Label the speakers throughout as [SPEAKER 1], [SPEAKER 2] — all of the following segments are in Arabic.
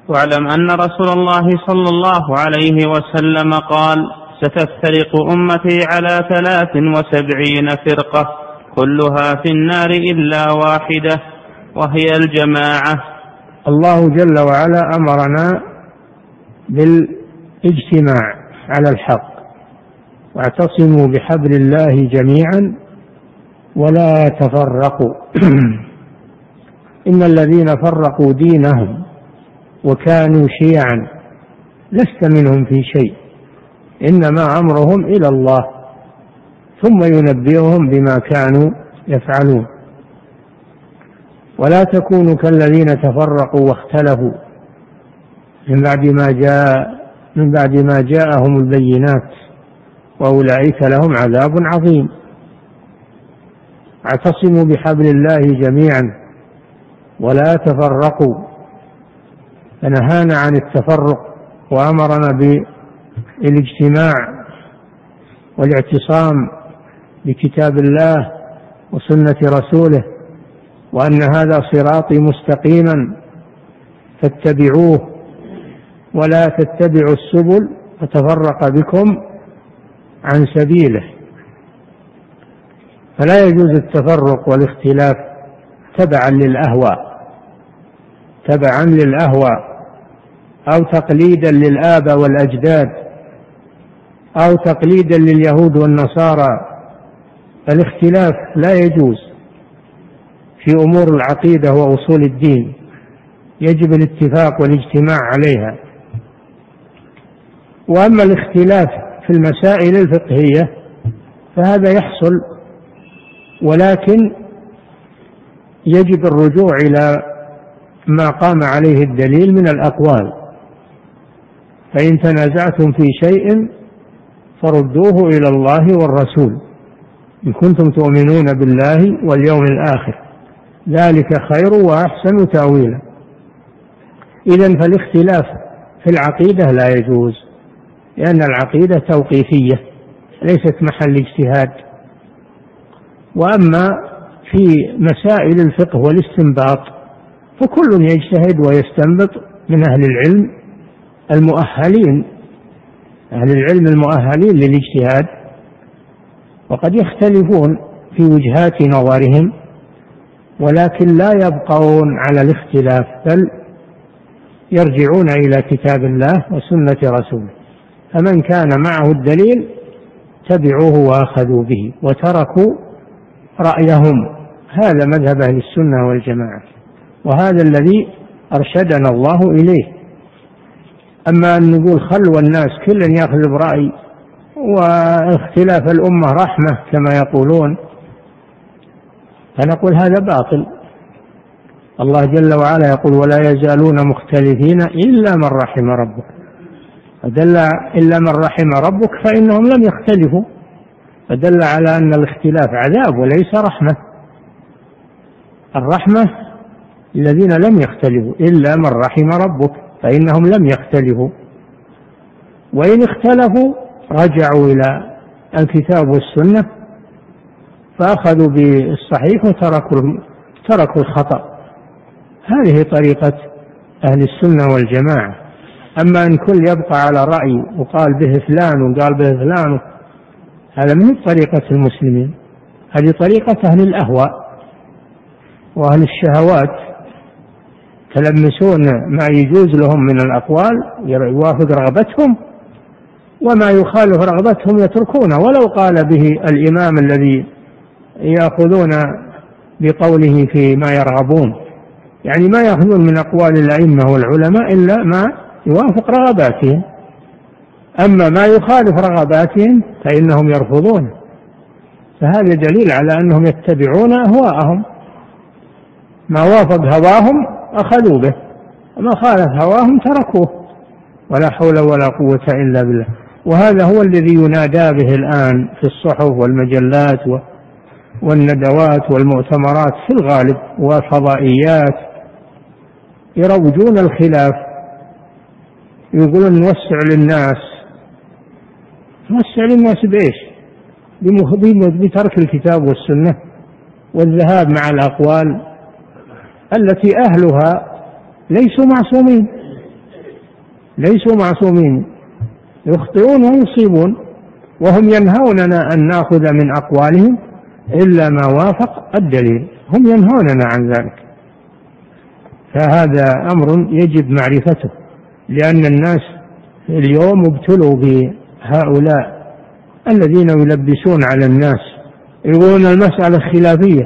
[SPEAKER 1] واعلم أن رسول الله صلى الله عليه وسلم قال: ستفترق أمتي على 73 فرقة كلها في النار إلا واحدة وهي الجماعة.
[SPEAKER 2] الله جل وعلا أمرنا بالاجتماع على الحق: واعتصموا بحبل الله جميعا ولا تفرقوا. إن الذين فرقوا دينهم وكانوا شيعا لست منهم في شيء، إنما أمرهم إلى الله ثم ينبئهم بما كانوا يفعلون. ولا تكونوا كالذين تفرقوا واختلفوا من بعد ما جاءهم البينات وأولئك لهم عذاب عظيم. اعتصموا بحبل الله جميعا ولا تفرقوا، فنهانا عن التفرق وأمرنا بالاجتماع والاعتصام بكتاب الله وسنة رسوله، وأن هذا صراطي مستقيما فاتبعوه ولا تتبعوا السبل فتفرق بكم عن سبيله. فلا يجوز التفرق والاختلاف تبعا للأهواء أو تقليدا للآباء والأجداد أو تقليدا لليهود والنصارى. الاختلاف لا يجوز في أمور العقيدة وأصول الدين، يجب الاتفاق والاجتماع عليها. وأما الاختلاف في المسائل الفقهية فهذا يحصل، ولكن يجب الرجوع إلى ما قام عليه الدليل من الأقوال. فإن تنازعتم في شيء فردوه إلى الله والرسول إن كنتم تؤمنون بالله واليوم الآخر، ذلك خير وأحسن تأويلا. إذن فالاختلاف في العقيدة لا يجوز، لأن العقيدة توقيفية ليست محل اجتهاد. وأما في مسائل الفقه والاستنباط فكل يجتهد ويستنبط من أهل العلم المؤهلين للاجتهاد، وقد يختلفون في وجهات نظرهم، ولكن لا يبقون على الاختلاف بل يرجعون إلى كتاب الله وسنة رسوله. فمن كان معه الدليل تبعوه وأخذوا به وتركوا رأيهم. هذا مذهب أهل السنة والجماعة، وهذا الذي أرشدنا الله إليه. أما أن نقول خلوا الناس كل يأخذ برأي واختلاف الأمة رحمة كما يقولون، فنقول هذا باطل. الله جل وعلا يقول: ولا يزالون مختلفين إلا من رحم ربك. فدل إلا من رحم ربك فإنهم لم يختلفوا، فدل على أن الاختلاف عذاب وليس رحمة. الرحمة الذين لم يختلفوا، إلا من رحم ربك فإنهم لم يختلفوا. وإن اختلفوا رجعوا إلى الكتاب والسنة فأخذوا بالصحيح وتركوا الخطأ. هذه طريقة أهل السنة والجماعة. أما أن كل يبقى على رأي وقال به فلان وقال به فلان، هذا من طريقة المسلمين، هذه طريقة أهل الأهواء وأهل الشهوات، تلمسون ما يجوز لهم من الأقوال يوافق رغبتهم، وما يخالف رغبتهم يتركونه ولو قال به الإمام الذي يأخذون بقوله فيما يرغبون. يعني ما يأخذون من أقوال الأئمة والعلماء إلا ما يوافق رغباتهم، أما ما يخالف رغباتهم فإنهم يرفضون. فهذا دليل على أنهم يتبعون أهواءهم، ما وافق هواهم أخذوا به وما خالف هواهم تركوه، ولا حول ولا قوة إلا بالله. وهذا هو الذي ينادى به الآن في الصحف والمجلات والندوات والمؤتمرات في الغالب والفضائيات، يروجون الخلاف، يقولون نوسع للناس. نوسع للناس بإيش؟ بترك الكتاب والسنة والذهاب مع الأقوال التي أهلها ليسوا معصومين. ليسوا معصومين، يخطئون ويصيبون، وهم ينهوننا أن نأخذ من أقوالهم إلا ما وافق الدليل، هم ينهوننا عن ذلك. فهذا أمر يجب معرفته، لأن الناس اليوم ابتلوا بهؤلاء الذين يلبسون على الناس، يقولون المسألة خلافية،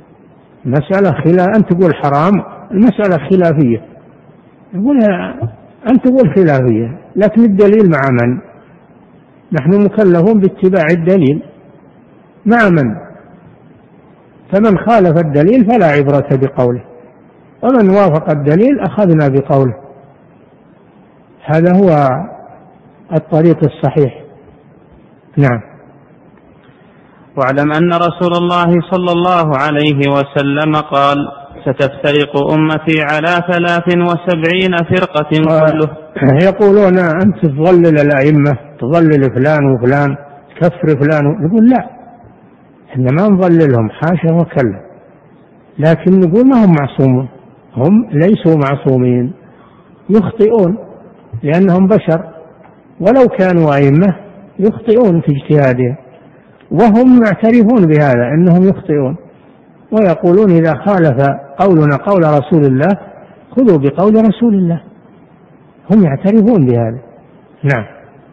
[SPEAKER 2] أنت تقول حرام، المسألة خلافية، يقول أنت تقول خلافية، لكن الدليل مع من؟ نحن مكلفون باتباع الدليل مع من؟ فمن خالف الدليل فلا عبرة بقوله، ومن وافق الدليل أخذنا بقوله. هذا هو الطريق الصحيح. نعم.
[SPEAKER 1] واعلم أن رسول الله صلى الله عليه وسلم قال: ستفترق أمتي على 73 فرقة كله.
[SPEAKER 2] يقولون أنت تضلل الأئمة، تضلل فلان وفلان، تكفر فلان، نقول لا، إحنا ما نضللهم، حاشا وكلا، لكن نقول ما هم معصومون، هم ليسوا معصومين، يخطئون لأنهم بشر، ولو كانوا أئمة يخطئون في اجتهادهم، وهم يعترفون بهذا أنهم يخطئون، ويقولون إذا خالف قولنا قول رسول الله خذوا بقول رسول الله، هم يعترفون بهذا. نعم.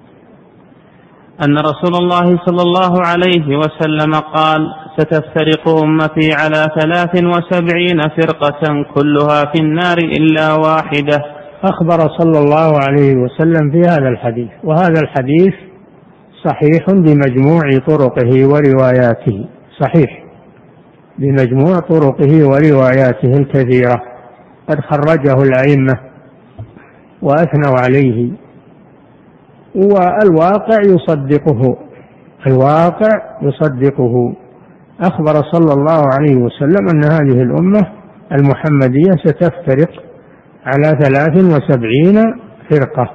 [SPEAKER 1] أن رسول الله صلى الله عليه وسلم قال: ستفترق أمتي على 73 فرقة كلها في النار إلا واحدة.
[SPEAKER 2] أخبر صلى الله عليه وسلم في هذا الحديث، وهذا الحديث صحيح بمجموع طرقه ورواياته، صحيح بمجموع طرقه ورواياته الكثيرة، قد خرجه الأئمة وأثنوا عليه، والواقع يصدقه. أخبر صلى الله عليه وسلم أن هذه الأمة المحمدية ستفترق على 73 فرقة،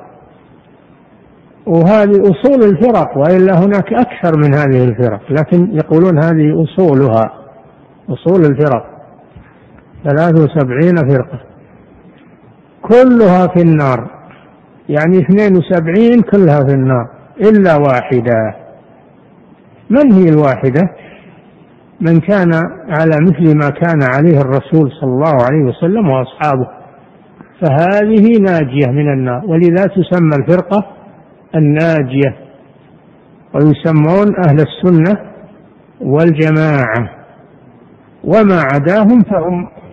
[SPEAKER 2] وهذه أصول الفرق، وإلا هناك أكثر من هذه الفرق، لكن يقولون هذه أصولها، أصول الفرق 73 فرقة كلها في النار، يعني 72 كلها في النار إلا واحدة. من هي الواحدة؟ من كان على مثل ما كان عليه الرسول صلى الله عليه وسلم وأصحابه، فهذه ناجية من النار، ولذا تسمى الفرقة الناجية، ويسمون أهل السنة والجماعة، وما عداهم فهم